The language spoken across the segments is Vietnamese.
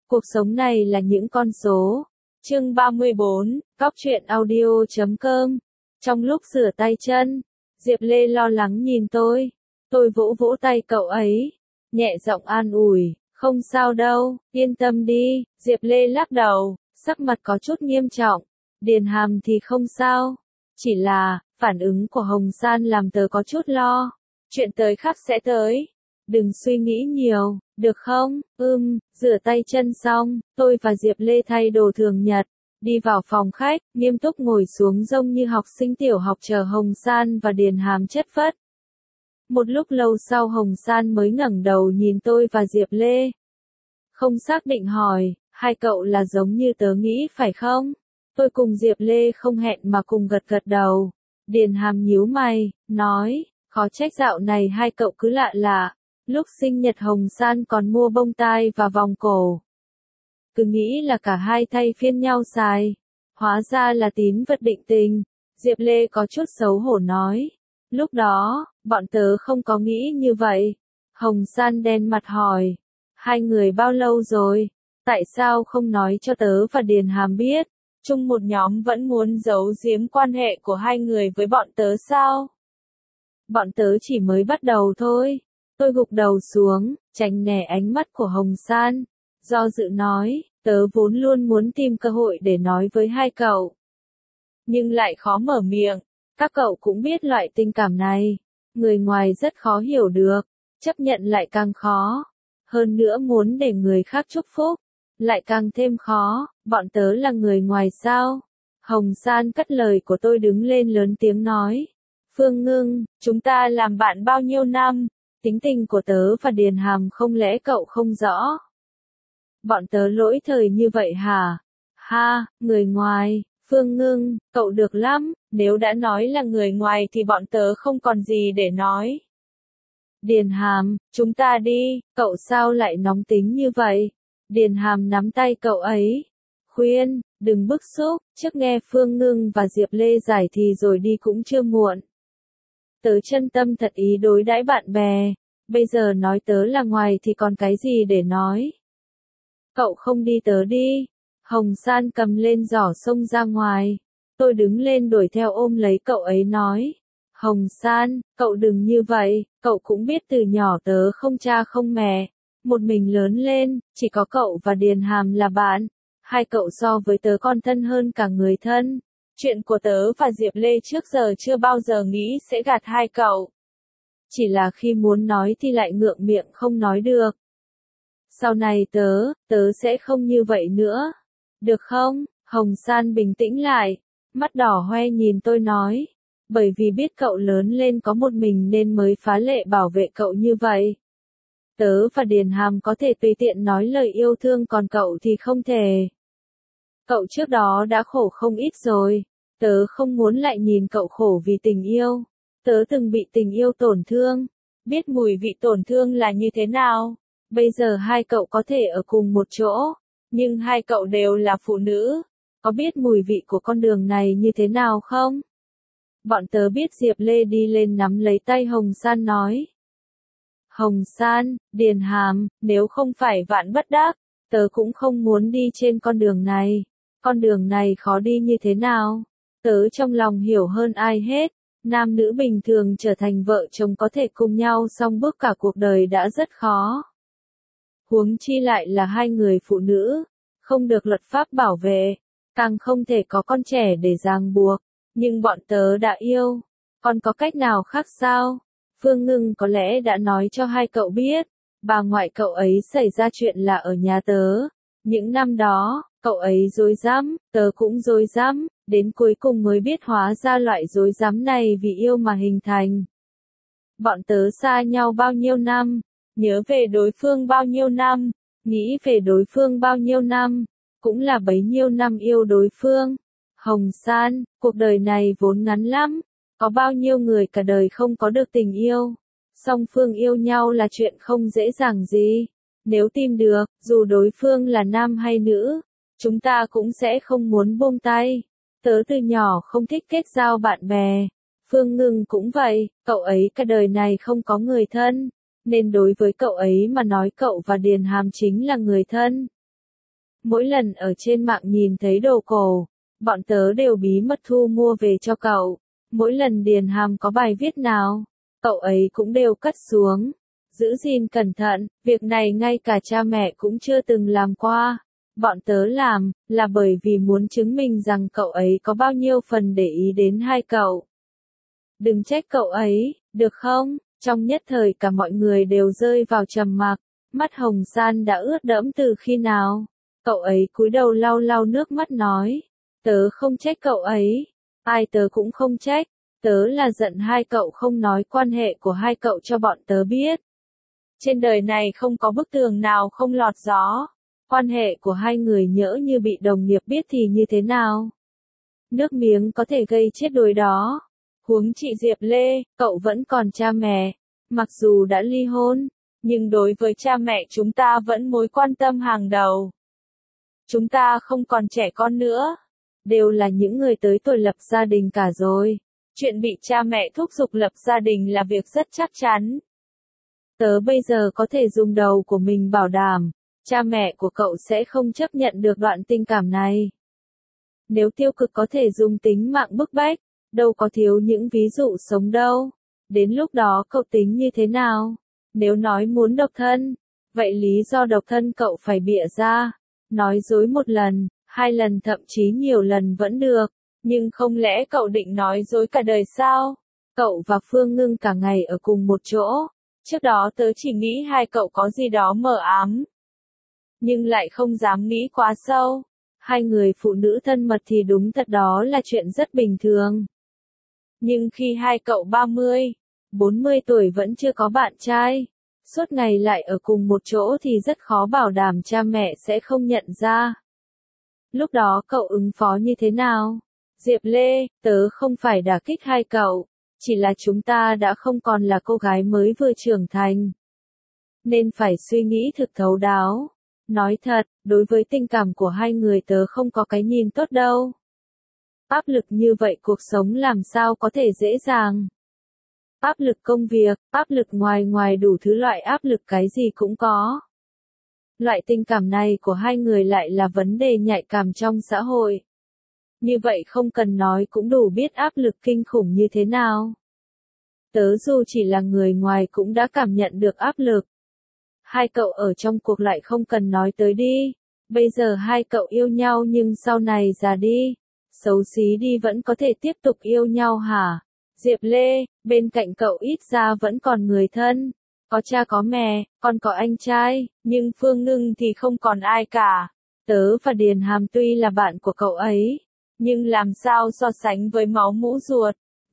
Cuộc sống này là những con số. Chương 34, Góc truyện audio.com. Trong lúc rửa tay chân, Diệp Lê lo lắng nhìn tôi. Tôi vỗ vỗ tay cậu ấy, nhẹ giọng an ủi, không sao đâu, yên tâm đi. Diệp Lê lắc đầu, sắc mặt có chút nghiêm trọng. Điền Hàm thì không sao, chỉ là, phản ứng của Hồng San làm tớ có chút lo. Chuyện tới khắc sẽ tới. Đừng suy nghĩ nhiều, được không? Rửa tay chân xong, tôi và Diệp Lê thay đồ thường nhật, đi vào phòng khách, nghiêm túc ngồi xuống giống như học sinh tiểu học chờ Hồng San và Điền Hàm chất phất. Một lúc lâu sau Hồng San mới ngẩng đầu nhìn tôi và Diệp Lê. Không xác định hỏi, hai cậu là giống như tớ nghĩ phải không? Tôi cùng Diệp Lê không hẹn mà cùng gật gật đầu. Điền Hàm nhíu mày, nói, khó trách dạo này hai cậu cứ lạ lạ. Lúc sinh nhật Hồng San còn mua bông tai và vòng cổ. Cứ nghĩ là cả hai thay phiên nhau xài. Hóa ra là tín vật định tình. Diệp Lê có chút xấu hổ nói. Lúc đó, bọn tớ không có nghĩ như vậy. Hồng San đen mặt hỏi. Hai người bao lâu rồi? Tại sao không nói cho tớ và Điền Hàm biết? Chung một nhóm vẫn muốn giấu giếm quan hệ của hai người với bọn tớ sao? Bọn tớ chỉ mới bắt đầu thôi. Tôi gục đầu xuống, tránh né ánh mắt của Hồng San. Do dự nói, tớ vốn luôn muốn tìm cơ hội để nói với hai cậu. Nhưng lại khó mở miệng, các cậu cũng biết loại tình cảm này. Người ngoài rất khó hiểu được, chấp nhận lại càng khó. Hơn nữa muốn để người khác chúc phúc, lại càng thêm khó, bọn tớ là người ngoài sao? Hồng San cắt lời của tôi đứng lên lớn tiếng nói. Phương Ngưng, chúng ta làm bạn bao nhiêu năm? Tính tình của tớ và Điền Hàm không lẽ cậu không rõ? Bọn tớ lỗi thời như vậy hả? Ha, người ngoài, Phương Ngưng, cậu được lắm, nếu đã nói là người ngoài thì bọn tớ không còn gì để nói. Điền Hàm, chúng ta đi, cậu sao lại nóng tính như vậy? Điền Hàm nắm tay cậu ấy. Khuyên, đừng bức xúc, trước nghe Phương Ngưng và Diệp Lê giải thì rồi đi cũng chưa muộn. Tớ chân tâm thật ý đối đãi bạn bè, bây giờ nói tớ là ngoài thì còn cái gì để nói. Cậu không đi tớ đi. Hồng San cầm lên giỏ xông ra ngoài. Tôi đứng lên đuổi theo ôm lấy cậu ấy nói. Hồng San, cậu đừng như vậy, cậu cũng biết từ nhỏ tớ không cha không mẹ. Một mình lớn lên, chỉ có cậu và Điền Hàm là bạn. Hai cậu so với tớ còn thân hơn cả người thân. Chuyện của tớ và Diệp Lê trước giờ chưa bao giờ nghĩ sẽ gạt hai cậu. Chỉ là khi muốn nói thì lại ngượng miệng không nói được. Sau này tớ sẽ không như vậy nữa. Được không? Hồng San bình tĩnh lại. Mắt đỏ hoe nhìn tôi nói. Bởi vì biết cậu lớn lên có một mình nên mới phá lệ bảo vệ cậu như vậy. Tớ và Điền Hàm có thể tùy tiện nói lời yêu thương còn cậu thì không thể. Cậu trước đó đã khổ không ít rồi. Tớ không muốn lại nhìn cậu khổ vì tình yêu. Tớ từng bị tình yêu tổn thương. Biết mùi vị tổn thương là như thế nào. Bây giờ hai cậu có thể ở cùng một chỗ. Nhưng hai cậu đều là phụ nữ. Có biết mùi vị của con đường này như thế nào không? Bọn tớ biết. Diệp Lê đi lên nắm lấy tay Hồng San nói. Hồng San, Điền Hàm, nếu không phải vạn bất đắc, tớ cũng không muốn đi trên con đường này. Con đường này khó đi như thế nào? Tớ trong lòng hiểu hơn ai hết. Nam nữ bình thường trở thành vợ chồng có thể cùng nhau song bước cả cuộc đời đã rất khó. Huống chi lại là hai người phụ nữ, không được luật pháp bảo vệ, càng không thể có con trẻ để ràng buộc. Nhưng bọn tớ đã yêu, còn có cách nào khác sao? Phương Ngưng có lẽ đã nói cho hai cậu biết, bà ngoại cậu ấy xảy ra chuyện là ở nhà tớ. Những năm đó, cậu ấy dối dám, tớ cũng dối dám, đến cuối cùng mới biết hóa ra loại dối dám này vì yêu mà hình thành. Bọn tớ xa nhau bao nhiêu năm, nhớ về đối phương bao nhiêu năm, nghĩ về đối phương bao nhiêu năm, cũng là bấy nhiêu năm yêu đối phương. Hồng San, cuộc đời này vốn ngắn lắm, có bao nhiêu người cả đời không có được tình yêu. Song phương yêu nhau là chuyện không dễ dàng gì. Nếu tìm được, dù đối phương là nam hay nữ, chúng ta cũng sẽ không muốn buông tay. Tớ từ nhỏ không thích kết giao bạn bè. Phương Ngưng cũng vậy, cậu ấy cả đời này không có người thân, nên đối với cậu ấy mà nói cậu và Điền Hàm chính là người thân. Mỗi lần ở trên mạng nhìn thấy đồ cổ, bọn tớ đều bí mật thu mua về cho cậu. Mỗi lần Điền Hàm có bài viết nào, cậu ấy cũng đều cất xuống. Giữ gìn cẩn thận, việc này ngay cả cha mẹ cũng chưa từng làm qua. Bọn tớ làm, là bởi vì muốn chứng minh rằng cậu ấy có bao nhiêu phần để ý đến hai cậu. Đừng trách cậu ấy, được không? Trong nhất thời cả mọi người đều rơi vào trầm mặc. Mắt Hồng San đã ướt đẫm từ khi nào? Cậu ấy cúi đầu lau lau nước mắt nói. Tớ không trách cậu ấy. Ai tớ cũng không trách. Tớ là giận hai cậu không nói quan hệ của hai cậu cho bọn tớ biết. Trên đời này không có bức tường nào không lọt gió. Quan hệ của hai người nhỡ như bị đồng nghiệp biết thì như thế nào? Nước miếng có thể gây chết đôi đó. Huống chị Diệp Lê, cậu vẫn còn cha mẹ. Mặc dù đã ly hôn, nhưng đối với cha mẹ chúng ta vẫn mối quan tâm hàng đầu. Chúng ta không còn trẻ con nữa. Đều là những người tới tuổi lập gia đình cả rồi. Chuyện bị cha mẹ thúc giục lập gia đình là việc rất chắc chắn. Tớ bây giờ có thể dùng đầu của mình bảo đảm, cha mẹ của cậu sẽ không chấp nhận được đoạn tình cảm này. Nếu tiêu cực có thể dùng tính mạng bức bách, đâu có thiếu những ví dụ sống đâu. Đến lúc đó cậu tính như thế nào? Nếu nói muốn độc thân, vậy lý do độc thân cậu phải bịa ra. Nói dối một lần, 2 lần thậm chí nhiều lần vẫn được. Nhưng không lẽ cậu định nói dối cả đời sao? Cậu và Phương Ngưng cả ngày ở cùng một chỗ. Trước đó tớ chỉ nghĩ hai cậu có gì đó mờ ám. Nhưng lại không dám nghĩ quá sâu. Hai người phụ nữ thân mật thì đúng thật đó là chuyện rất bình thường. Nhưng khi hai cậu 30, 40 tuổi vẫn chưa có bạn trai, suốt ngày lại ở cùng một chỗ thì rất khó bảo đảm cha mẹ sẽ không nhận ra. Lúc đó cậu ứng phó như thế nào? Diệp Lê, tớ không phải đả kích hai cậu, chỉ là chúng ta đã không còn là cô gái mới vừa trưởng thành. Nên phải suy nghĩ thực thấu đáo. Nói thật, đối với tình cảm của hai người tớ không có cái nhìn tốt đâu. Áp lực như vậy cuộc sống làm sao có thể dễ dàng. Áp lực công việc, áp lực ngoài đủ thứ loại áp lực cái gì cũng có. Loại tình cảm này của hai người lại là vấn đề nhạy cảm trong xã hội. Như vậy không cần nói cũng đủ biết áp lực kinh khủng như thế nào. Tớ dù chỉ là người ngoài cũng đã cảm nhận được áp lực. Hai cậu ở trong cuộc lại không cần nói tới đi. Bây giờ hai cậu yêu nhau nhưng sau này già đi, xấu xí đi vẫn có thể tiếp tục yêu nhau hả? Diệp Lê, bên cạnh cậu ít ra vẫn còn người thân. Có cha có mẹ, còn có anh trai, nhưng Phương Ngưng thì không còn ai cả. Tớ và Điền Hàm tuy là bạn của cậu ấy, nhưng làm sao so sánh với máu mũ ruột.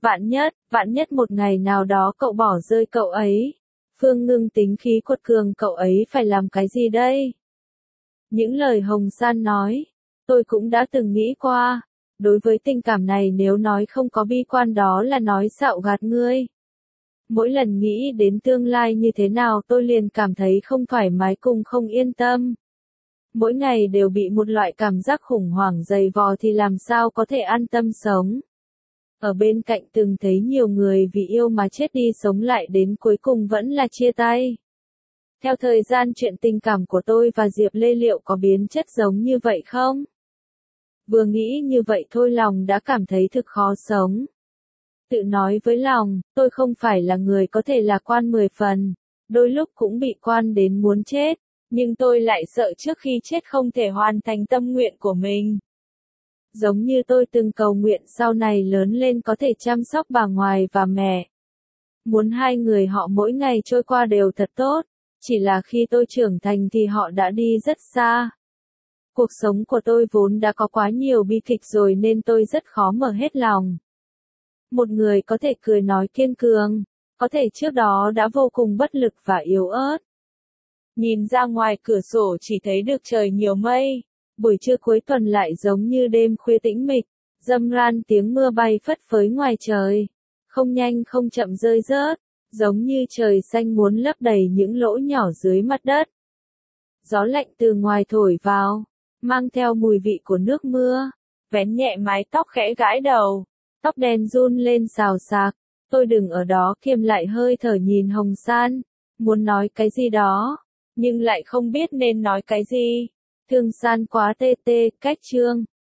Vạn nhất một ngày nào đó cậu bỏ rơi cậu ấy. Phương Ngưng tính khí quật cường cậu ấy phải làm cái gì đây? Những lời Hồng San nói, tôi cũng đã từng nghĩ qua. Đối với tình cảm này nếu nói không có bi quan đó là nói xạo gạt ngươi. Mỗi lần nghĩ đến tương lai như thế nào tôi liền cảm thấy không thoải mái cùng không yên tâm. Mỗi ngày đều bị một loại cảm giác khủng hoảng dày vò thì làm sao có thể an tâm sống. Ở bên cạnh từng thấy nhiều người vì yêu mà chết đi sống lại đến cuối cùng vẫn là chia tay. Theo thời gian chuyện tình cảm của tôi và Diệp Lê liệu có biến chất giống như vậy không? Vừa nghĩ như vậy thôi lòng đã cảm thấy thực khó sống. Tự nói với lòng, tôi không phải là người có thể lạc quan 10 phần, đôi lúc cũng bị quan đến muốn chết, nhưng tôi lại sợ trước khi chết không thể hoàn thành tâm nguyện của mình. Giống như tôi từng cầu nguyện sau này lớn lên có thể chăm sóc bà ngoại và mẹ. Muốn hai người họ mỗi ngày trôi qua đều thật tốt, chỉ là khi tôi trưởng thành thì họ đã đi rất xa. Cuộc sống của tôi vốn đã có quá nhiều bi kịch rồi nên tôi rất khó mở hết lòng. Một người có thể cười nói kiên cường, có thể trước đó đã vô cùng bất lực và yếu ớt. Nhìn ra ngoài cửa sổ chỉ thấy được trời nhiều mây, buổi trưa cuối tuần lại giống như đêm khuya tĩnh mịch, râm ran tiếng mưa bay phất phới ngoài trời, không nhanh không chậm rơi rớt, giống như trời xanh muốn lấp đầy những lỗ nhỏ dưới mặt đất. Gió lạnh từ ngoài thổi vào, mang theo mùi vị của nước mưa, vén nhẹ mái tóc khẽ gãi đầu, tóc đen run lên xào xạc. Tôi đứng ở đó kiềm lại hơi thở nhìn Hồng San, muốn nói cái gì đó, nhưng lại không biết nên nói cái gì. Thương san quá tê tê, cách chương.